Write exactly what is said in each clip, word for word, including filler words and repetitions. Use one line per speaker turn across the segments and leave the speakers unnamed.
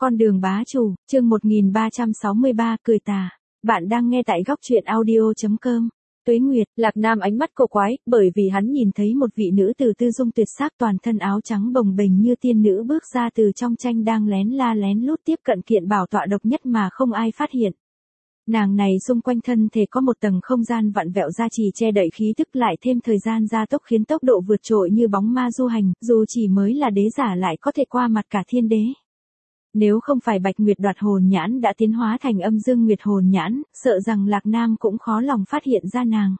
Con đường bá chủ, chương một nghìn ba trăm sáu mươi ba, cười tà. Bạn đang nghe tại góc truyện audio chấm com. Tuế Nguyệt, Lạc Nam ánh mắt cổ quái, bởi vì hắn nhìn thấy một vị nữ tử tư dung tuyệt sắc toàn thân áo trắng bồng bềnh như tiên nữ bước ra từ trong tranh đang lén la lén lút tiếp cận kiện bảo tọa độc nhất mà không ai phát hiện. Nàng này xung quanh thân thể có một tầng không gian vặn vẹo gia trì che đậy khí tức lại thêm thời gian gia tốc khiến tốc độ vượt trội như bóng ma du hành, dù chỉ mới là đế giả lại có thể qua mặt cả thiên đế. Nếu không phải Bạch Nguyệt đoạt hồn nhãn đã tiến hóa thành âm dương nguyệt hồn nhãn, sợ rằng Lạc Nam cũng khó lòng phát hiện ra nàng.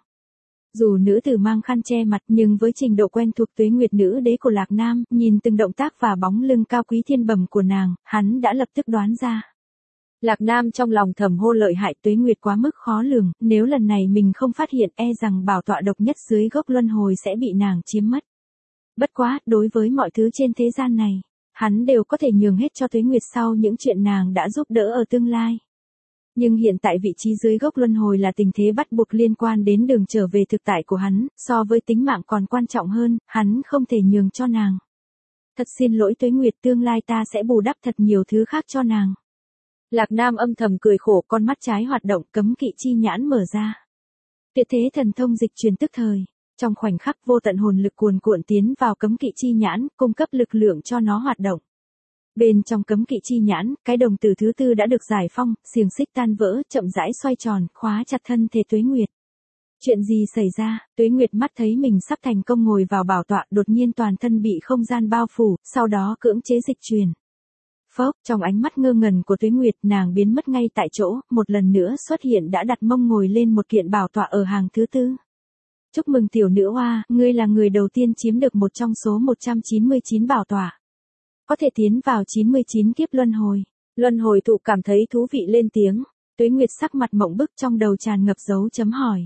Dù nữ tử mang khăn che mặt nhưng với trình độ quen thuộc Tuế Nguyệt nữ đế của Lạc Nam, nhìn từng động tác và bóng lưng cao quý thiên bẩm của nàng, hắn đã lập tức đoán ra. Lạc Nam trong lòng thầm hô lợi hại, Tuế Nguyệt quá mức khó lường, nếu lần này mình không phát hiện e rằng bảo tọa độc nhất dưới gốc luân hồi sẽ bị nàng chiếm mất. Bất quá, đối với mọi thứ trên thế gian này, hắn đều có thể nhường hết cho Tuế Nguyệt sau những chuyện nàng đã giúp đỡ ở tương lai. Nhưng hiện tại vị trí dưới gốc luân hồi là tình thế bắt buộc liên quan đến đường trở về thực tại của hắn, so với tính mạng còn quan trọng hơn, hắn không thể nhường cho nàng. Thật xin lỗi Tuế Nguyệt, tương lai ta sẽ bù đắp thật nhiều thứ khác cho nàng. Lạc Nam âm thầm cười khổ, con mắt trái hoạt động, cấm kỵ chi nhãn mở ra. Tuyệt thế thần thông dịch truyền tức thời. Trong khoảnh khắc vô tận hồn lực cuồn cuộn tiến vào cấm kỵ chi nhãn, cung cấp lực lượng cho nó hoạt động. Bên trong cấm kỵ chi nhãn, cái đồng tử thứ tư đã được giải phong, xiềng xích tan vỡ, chậm rãi xoay tròn, khóa chặt thân thể Tuế Nguyệt. Chuyện gì xảy ra? Tuế Nguyệt mắt thấy mình sắp thành công ngồi vào bảo tọa, đột nhiên toàn thân bị không gian bao phủ, sau đó cưỡng chế dịch truyền. Phốc, trong ánh mắt ngơ ngẩn của Tuế Nguyệt, nàng biến mất ngay tại chỗ, một lần nữa xuất hiện đã đặt mông ngồi lên một kiện bảo tọa ở hàng thứ tư. Chúc mừng tiểu nữ hoa, ngươi là người đầu tiên chiếm được một trong số một trăm chín mươi chín bảo tọa. Có thể tiến vào chín mươi chín kiếp luân hồi. Luân hồi thụ cảm thấy thú vị lên tiếng. Tuế Nguyệt sắc mặt mộng bức, trong đầu tràn ngập dấu chấm hỏi.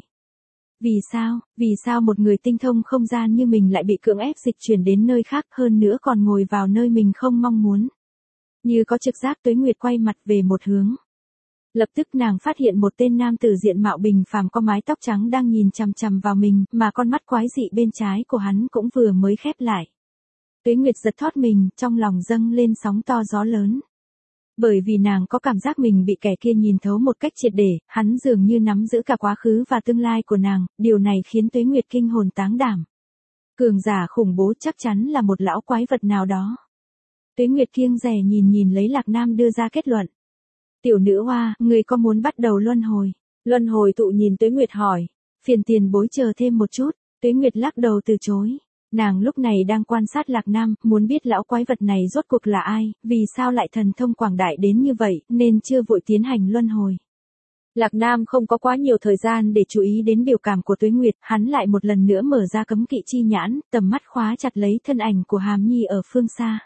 Vì sao, vì sao một người tinh thông không gian như mình lại bị cưỡng ép dịch chuyển đến nơi khác, hơn nữa còn ngồi vào nơi mình không mong muốn. Như có trực giác, Tuế Nguyệt quay mặt về một hướng. Lập tức nàng phát hiện một tên nam tử diện mạo bình phàm có mái tóc trắng đang nhìn chằm chằm vào mình, mà con mắt quái dị bên trái của hắn cũng vừa mới khép lại. Tuế Nguyệt giật thót mình, trong lòng dâng lên sóng to gió lớn. Bởi vì nàng có cảm giác mình bị kẻ kia nhìn thấu một cách triệt để, hắn dường như nắm giữ cả quá khứ và tương lai của nàng, điều này khiến Tuế Nguyệt kinh hồn táng đảm. Cường giả khủng bố chắc chắn là một lão quái vật nào đó. Tuế Nguyệt kiêng dè nhìn nhìn lấy Lạc Nam đưa ra kết luận. Tiểu nữ hoa, người có muốn bắt đầu luân hồi? Luân hồi tụ nhìn Tuế Nguyệt hỏi. Phiền tiền bối chờ thêm một chút. Tuế Nguyệt lắc đầu từ chối. Nàng lúc này đang quan sát Lạc Nam, muốn biết lão quái vật này rốt cuộc là ai, vì sao lại thần thông quảng đại đến như vậy, nên chưa vội tiến hành luân hồi. Lạc Nam không có quá nhiều thời gian để chú ý đến biểu cảm của Tuế Nguyệt, hắn lại một lần nữa mở ra cấm kỵ chi nhãn, tầm mắt khóa chặt lấy thân ảnh của Hàm Nhi ở phương xa.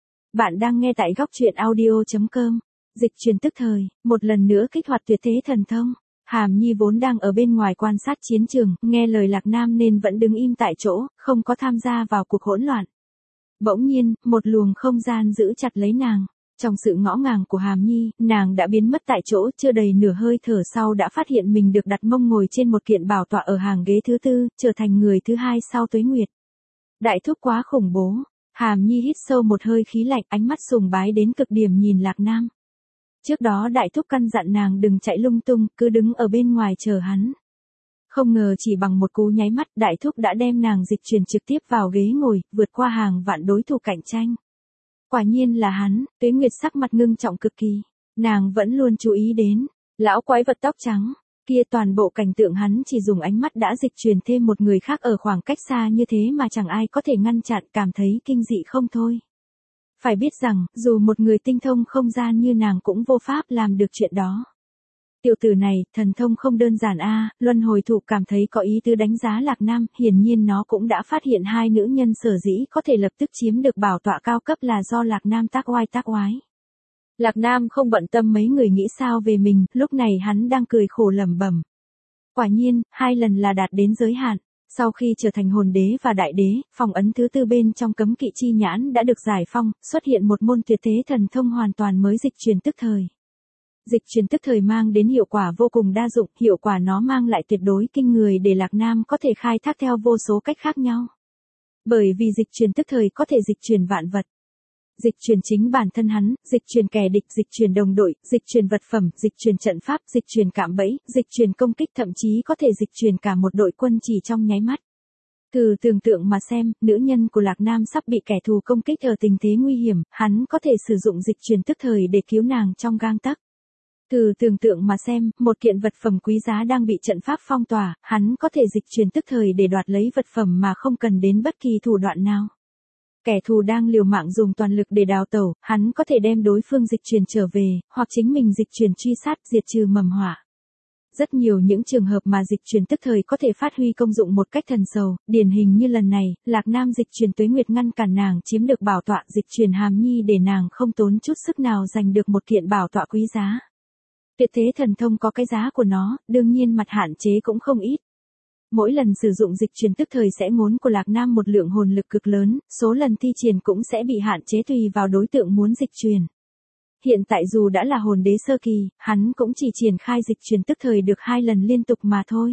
Bạn đang nghe tại góc truyện audio chấm com. Dịch truyền tức thời, một lần nữa kích hoạt tuyệt thế thần thông. Hàm Nhi vốn đang ở bên ngoài quan sát chiến trường, nghe lời Lạc Nam nên vẫn đứng im tại chỗ, không có tham gia vào cuộc hỗn loạn. Bỗng nhiên, một luồng không gian giữ chặt lấy nàng. Trong sự ngõ ngàng của Hàm Nhi, nàng đã biến mất tại chỗ, chưa đầy nửa hơi thở sau đã phát hiện mình được đặt mông ngồi trên một kiện bảo tọa ở hàng ghế thứ tư, trở thành người thứ hai sau Tuế Nguyệt. Đại thúc quá khủng bố. Hàm Nhi hít sâu một hơi khí lạnh, ánh mắt sùng bái đến cực điểm nhìn Lạc Nam. Trước đó đại thúc căn dặn nàng đừng chạy lung tung, cứ đứng ở bên ngoài chờ hắn. Không ngờ chỉ bằng một cú nháy mắt, đại thúc đã đem nàng dịch chuyển trực tiếp vào ghế ngồi, vượt qua hàng vạn đối thủ cạnh tranh. Quả nhiên là hắn. Tuế Nguyệt sắc mặt ngưng trọng cực kỳ. Nàng vẫn luôn chú ý đến lão quái vật tóc trắng kia, toàn bộ cảnh tượng hắn chỉ dùng ánh mắt đã dịch chuyển thêm một người khác ở khoảng cách xa như thế mà chẳng ai có thể ngăn chặn, cảm thấy kinh dị không thôi. Phải biết rằng, dù một người tinh thông không gian như nàng cũng vô pháp làm được chuyện đó. Tiểu tử này, thần thông không đơn giản a. Luân hồi thụ cảm thấy có ý tứ đánh giá Lạc Nam, hiển nhiên nó cũng đã phát hiện hai nữ nhân sở dĩ có thể lập tức chiếm được bảo tọa cao cấp là do Lạc Nam tác oai tác oái. Lạc Nam không bận tâm mấy người nghĩ sao về mình, lúc này hắn đang cười khổ lẩm bẩm. Quả nhiên, hai lần là đạt đến giới hạn. Sau khi trở thành hồn đế và đại đế, phong ấn thứ tư bên trong cấm kỵ chi nhãn đã được giải phong, xuất hiện một môn tuyệt thế thần thông hoàn toàn mới, dịch truyền tức thời. Dịch truyền tức thời mang đến hiệu quả vô cùng đa dụng, hiệu quả nó mang lại tuyệt đối kinh người để Lạc Nam có thể khai thác theo vô số cách khác nhau. Bởi vì dịch truyền tức thời có thể dịch chuyển vạn vật. dịch chuyển chính bản thân hắn, dịch chuyển kẻ địch, dịch chuyển đồng đội, dịch chuyển vật phẩm, dịch chuyển trận pháp, dịch chuyển cạm bẫy, dịch chuyển công kích, thậm chí có thể dịch chuyển cả một đội quân chỉ trong nháy mắt. Thử tưởng tượng mà xem, nữ nhân của Lạc Nam sắp bị kẻ thù công kích ở tình thế nguy hiểm, hắn có thể sử dụng dịch chuyển tức thời để cứu nàng trong gang tấc. Thử tưởng tượng mà xem, một kiện vật phẩm quý giá đang bị trận pháp phong tỏa, hắn có thể dịch chuyển tức thời để đoạt lấy vật phẩm mà không cần đến bất kỳ thủ đoạn nào. Kẻ thù đang liều mạng dùng toàn lực để đào tẩu, hắn có thể đem đối phương dịch chuyển trở về, hoặc chính mình dịch chuyển truy sát, diệt trừ mầm họa. Rất nhiều những trường hợp mà dịch chuyển tức thời có thể phát huy công dụng một cách thần sầu, điển hình như lần này, Lạc Nam dịch chuyển Tuế Nguyệt ngăn cản nàng chiếm được bảo tọa, dịch chuyển Hàm Nhi để nàng không tốn chút sức nào giành được một kiện bảo tọa quý giá. Tuyệt thế thần thông có cái giá của nó, đương nhiên mặt hạn chế cũng không ít. Mỗi lần sử dụng dịch chuyển tức thời sẽ ngốn của Lạc Nam một lượng hồn lực cực lớn, số lần thi triển cũng sẽ bị hạn chế tùy vào đối tượng muốn dịch chuyển. Hiện tại dù đã là hồn đế sơ kỳ, hắn cũng chỉ triển khai dịch chuyển tức thời được hai lần liên tục mà thôi.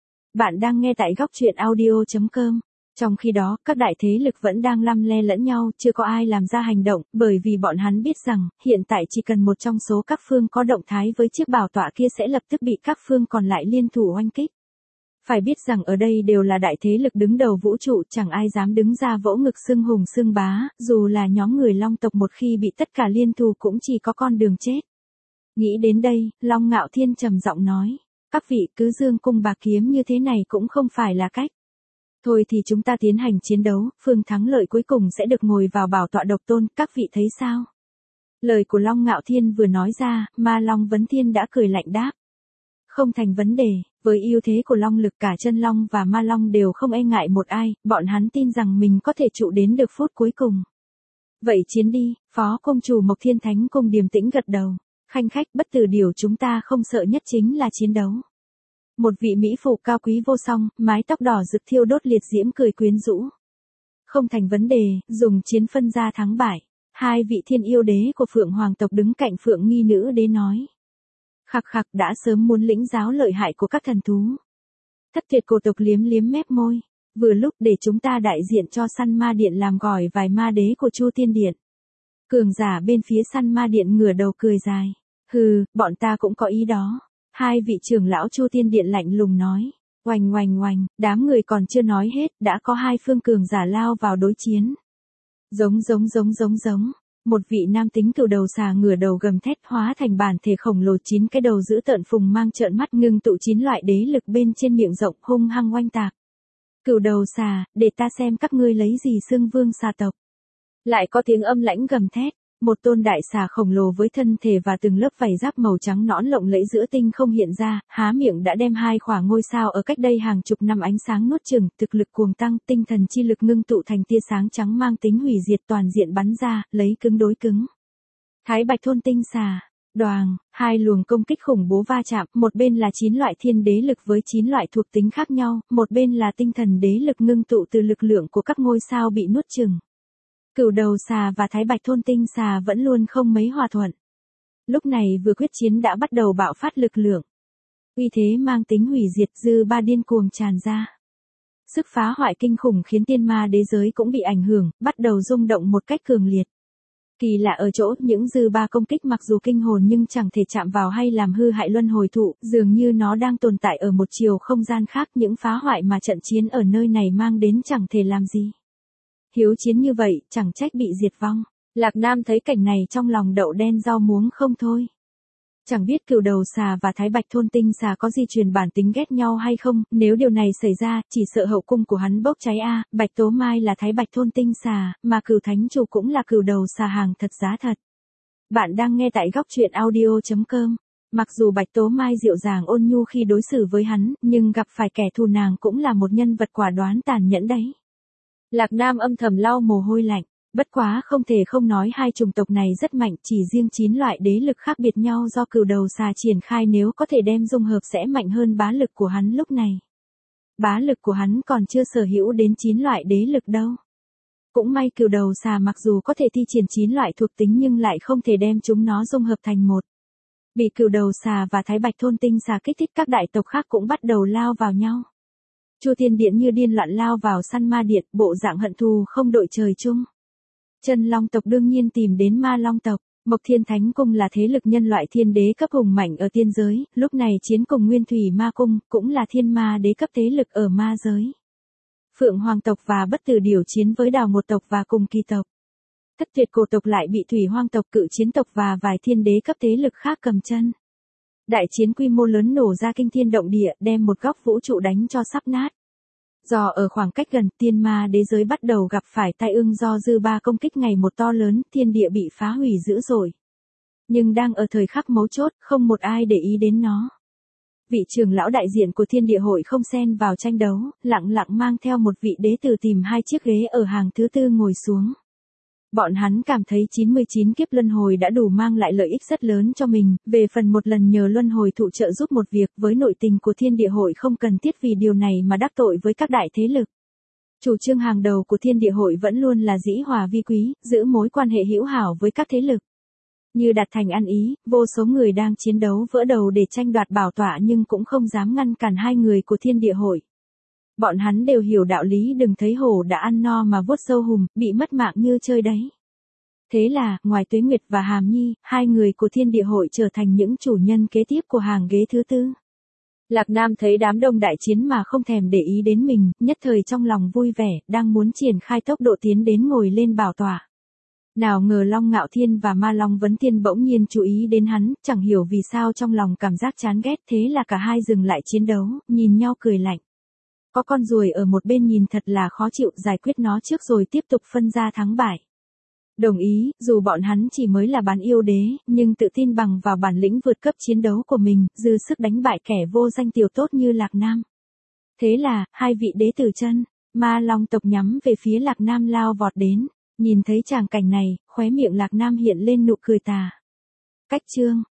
Bạn đang nghe tại góc truyện audio chấm com. Trong khi đó, các đại thế lực vẫn đang lăm le lẫn nhau, chưa có ai làm ra hành động, bởi vì bọn hắn biết rằng, hiện tại chỉ cần một trong số các phương có động thái với chiếc bảo tọa kia sẽ lập tức bị các phương còn lại liên thủ oanh kích. Phải biết rằng ở đây đều là đại thế lực đứng đầu vũ trụ, chẳng ai dám đứng ra vỗ ngực xưng hùng xưng bá, dù là nhóm người Long tộc một khi bị tất cả liên thủ cũng chỉ có con đường chết. Nghĩ đến đây, Long Ngạo Thiên trầm giọng nói, các vị cứ dương cung bạc kiếm như thế này cũng không phải là cách. Thôi thì chúng ta tiến hành chiến đấu, phương thắng lợi cuối cùng sẽ được ngồi vào bảo tọa độc tôn, các vị thấy sao? Lời của Long Ngạo Thiên vừa nói ra, Ma Long Vấn Thiên đã cười lạnh đáp. Không thành vấn đề, với ưu thế của Long lực cả chân Long và Ma Long đều không e ngại một ai, bọn hắn tin rằng mình có thể trụ đến được phút cuối cùng. Vậy chiến đi, Phó Công Chủ Mộc Thiên Thánh Cung điềm tĩnh gật đầu, khanh khách bất tử điều chúng ta không sợ nhất chính là chiến đấu. Một vị mỹ phụ cao quý vô song, mái tóc đỏ rực thiêu đốt liệt diễm cười quyến rũ. Không thành vấn đề, dùng chiến phân ra thắng bại. Hai vị thiên yêu đế của Phượng Hoàng tộc đứng cạnh Phượng Nghi nữ đế nói. Khặc khặc đã sớm muốn lĩnh giáo lợi hại của các thần thú. Thất tuyệt cổ tộc liếm liếm mép môi. Vừa lúc để chúng ta đại diện cho săn ma điện làm gỏi vài ma đế của Chu Tiên Điện. Cường giả bên phía săn ma điện ngửa đầu cười dài. Hừ, bọn ta cũng có ý đó. Hai vị trưởng lão Chu Tiên Điện lạnh lùng nói. Oành oành oành, đám người còn chưa nói hết, đã có hai phương cường giả lao vào đối chiến. Giống giống giống giống giống. Một vị nam tính cừu đầu xà ngửa đầu gầm thét hóa thành bản thể khổng lồ chín cái đầu giữ tợn phùng mang trợn mắt ngưng tụ chín loại đế lực bên trên miệng rộng hung hăng oanh tạc. Cừu đầu xà, để ta xem các ngươi lấy gì xưng vương xà tộc. Lại có tiếng âm lãnh gầm thét. Một tôn đại xà khổng lồ với thân thể và từng lớp vảy giáp màu trắng nõn lộng lẫy giữa tinh không hiện ra, há miệng đã đem hai khỏa ngôi sao ở cách đây hàng chục năm ánh sáng nuốt chửng, thực lực cuồng tăng, tinh thần chi lực ngưng tụ thành tia sáng trắng mang tính hủy diệt toàn diện bắn ra, lấy cứng đối cứng. Thái Bạch thôn tinh xà, đoàng, hai luồng công kích khủng bố va chạm, một bên là chín loại thiên đế lực với chín loại thuộc tính khác nhau, một bên là tinh thần đế lực ngưng tụ từ lực lượng của các ngôi sao bị nuốt chửng. Cửu đầu xà và Thái Bạch thôn tinh xà vẫn luôn không mấy hòa thuận. Lúc này vừa quyết chiến đã bắt đầu bạo phát lực lượng. Uy thế mang tính hủy diệt dư ba điên cuồng tràn ra. Sức phá hoại kinh khủng khiến tiên ma đế giới cũng bị ảnh hưởng, bắt đầu rung động một cách cường liệt. Kỳ lạ ở chỗ những dư ba công kích mặc dù kinh hồn nhưng chẳng thể chạm vào hay làm hư hại luân hồi thụ, dường như nó đang tồn tại ở một chiều không gian khác, những phá hoại mà trận chiến ở nơi này mang đến chẳng thể làm gì. Hiếu chiến như vậy, chẳng trách bị diệt vong. Lạc Nam thấy cảnh này trong lòng đậu đen rau muống không thôi. Chẳng biết cừu đầu xà và Thái Bạch thôn tinh xà có di truyền bản tính ghét nhau hay không, nếu điều này xảy ra, chỉ sợ hậu cung của hắn bốc cháy a. Bạch Tố Mai là Thái Bạch thôn tinh xà, mà Cửu Thánh Chủ cũng là cừu đầu xà hàng thật giá thật. Bạn đang nghe tại góc truyện audio chấm com. Mặc dù Bạch Tố Mai dịu dàng ôn nhu khi đối xử với hắn, nhưng gặp phải kẻ thù nàng cũng là một nhân vật quả đoán tàn nhẫn đấy. Lạc Nam âm thầm lau mồ hôi lạnh, bất quá không thể không nói hai chủng tộc này rất mạnh, chỉ riêng chín loại đế lực khác biệt nhau do cừu đầu xà triển khai nếu có thể đem dung hợp sẽ mạnh hơn bá lực của hắn lúc này. Bá lực của hắn còn chưa sở hữu đến chín loại đế lực đâu. Cũng may cừu đầu xà mặc dù có thể thi triển chín loại thuộc tính nhưng lại không thể đem chúng nó dung hợp thành một. Bị cừu đầu xà và Thái Bạch thôn tinh xà kích thích các đại tộc khác cũng bắt đầu lao vào nhau. Chu Tiên Điện như điên loạn lao vào săn ma điện, bộ dạng hận thù không đội trời chung. Chân Long tộc đương nhiên tìm đến Ma Long tộc. Mộc Thiên Thánh Cung là thế lực nhân loại thiên đế cấp hùng mạnh ở tiên giới, lúc này chiến cùng Nguyên Thủy Ma Cung, cũng là thiên ma đế cấp thế lực ở ma giới. Phượng Hoàng tộc và Bất Tử Điểu chiến với Đào Một tộc và Cùng Kỳ tộc. Thất Tuyệt Cổ tộc lại bị Thủy Hoang tộc, Cự Chiến tộc và vài thiên đế cấp thế lực khác cầm chân. Đại chiến quy mô lớn nổ ra kinh thiên động địa, đem một góc vũ trụ đánh cho sắp nát. Do ở khoảng cách gần, tiên ma đế giới bắt đầu gặp phải tai ương do dư ba công kích ngày một to lớn, thiên địa bị phá hủy dữ dội. Nhưng đang ở thời khắc mấu chốt, không một ai để ý đến nó. Vị trưởng lão đại diện của thiên địa hội không xen vào tranh đấu, lặng lặng mang theo một vị đế tử tìm hai chiếc ghế ở hàng thứ tư ngồi xuống. Bọn hắn cảm thấy chín mươi chín kiếp luân hồi đã đủ mang lại lợi ích rất lớn cho mình, về phần một lần nhờ luân hồi thụ trợ giúp một việc với nội tình của thiên địa hội không cần thiết vì điều này mà đắc tội với các đại thế lực. Chủ trương hàng đầu của thiên địa hội vẫn luôn là dĩ hòa vi quý, giữ mối quan hệ hữu hảo với các thế lực. Như đạt thành ăn ý, vô số người đang chiến đấu vỡ đầu để tranh đoạt bảo tọa nhưng cũng không dám ngăn cản hai người của thiên địa hội. Bọn hắn đều hiểu đạo lý đừng thấy hổ đã ăn no mà vuốt sâu hùm, bị mất mạng như chơi đấy. Thế là, ngoài Tuế Nguyệt và Hàm Nhi, hai người của thiên địa hội trở thành những chủ nhân kế tiếp của hàng ghế thứ tư. Lạc Nam thấy đám đông đại chiến mà không thèm để ý đến mình, nhất thời trong lòng vui vẻ, đang muốn triển khai tốc độ tiến đến ngồi lên bảo tọa. Nào ngờ Long Ngạo Thiên và Ma Long Vấn Thiên bỗng nhiên chú ý đến hắn, chẳng hiểu vì sao trong lòng cảm giác chán ghét, thế là cả hai dừng lại chiến đấu, nhìn nhau cười lạnh. Có con ruồi ở một bên nhìn thật là khó chịu, giải quyết nó trước rồi tiếp tục phân ra thắng bại. Đồng ý, dù bọn hắn chỉ mới là bán yêu đế, nhưng tự tin bằng vào bản lĩnh vượt cấp chiến đấu của mình, dư sức đánh bại kẻ vô danh tiểu tốt như Lạc Nam. Thế là, hai vị đế tử chân, Ma Long tộc nhắm về phía Lạc Nam lao vọt đến. Nhìn thấy tràng cảnh này, khóe miệng Lạc Nam hiện lên nụ cười tà. Cách chương